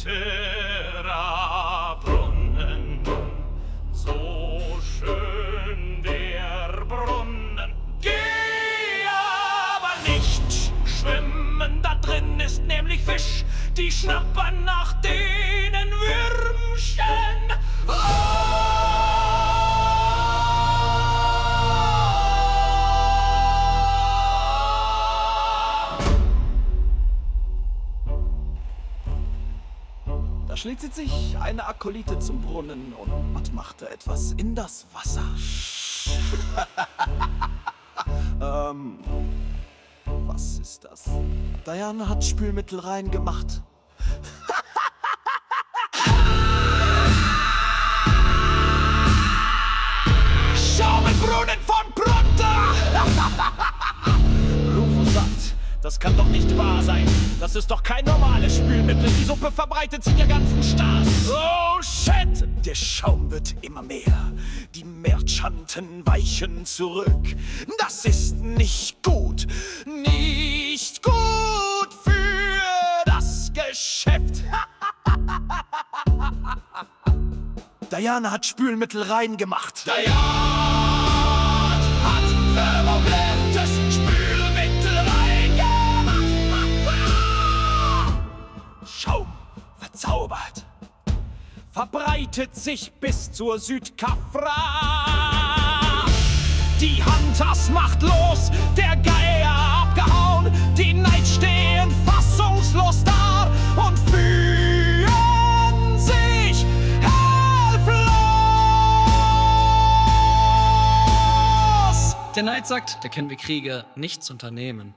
bitterer Brunnen, so schön der Brunnen. Geh aber nicht schwimmen, da drin ist nämlich Fisch, die schnappern nach denen Würmchen. Da schlittert sich eine Akolite zum Brunnen und machte etwas in das Wasser. Was ist das? Diana hat Spülmittel reingemacht. Schaumenbrunnen von Bronta! Rufus sagt, das kann doch nicht wahr sein. Das ist doch kein normales Spülmittel. Die Suppe verbreitet sich der ganzen Stadt. Oh shit! Der Schaum wird immer mehr. Die Merchanten weichen zurück. Das ist nicht gut. Nicht gut für das Geschäft. Diana hat Spülmittel reingemacht. Diana hat vermoblettes Spülmittel reingemacht. Schaum verzaubert, verbreitet sich bis zur Südkafra. Die Hunters machtlos, der Geier abgehauen. Die Knights stehen fassungslos da und fühlen sich hilflos. Der Knight sagt, der können wir Krieger nichts unternehmen.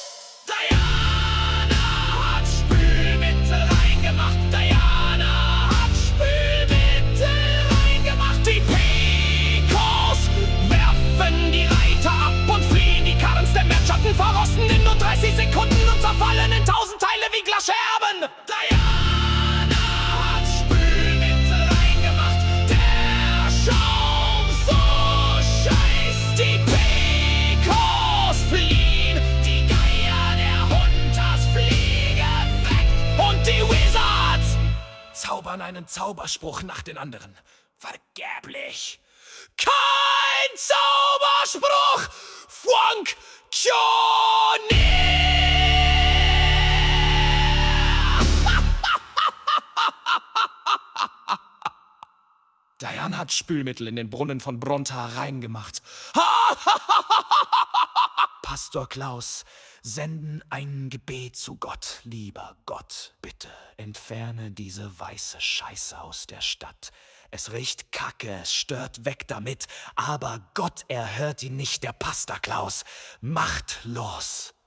Diana hat Spülmittel reingemacht. Diana hat Spülmittel reingemacht. Die Pekos werfen die Reiter ab und fliehen. Die Karrens der Merchanten verrosten in nur 30 Sekunden und zerfallen in 1000 Teile wie Glasscherben. Diana hat Spülmittel reingemacht. Der Schaum so scheiß. Die Pekos fliehen. Die Geier der Hunters fliegen weg. Und die Wizards zaubern einen Zauberspruch nach den anderen. Vergeblich. Kein Zauberspruch funktioniert. Diana hat Spülmittel in den Brunnen von Bronta reingemacht. Pastor Klaus, senden ein Gebet zu Gott. Lieber Gott, bitte entferne diese weiße Scheiße aus der Stadt. Es riecht Kacke, es stört, weg damit. Aber Gott erhört ihn nicht, der Pastor Klaus. Machtlos.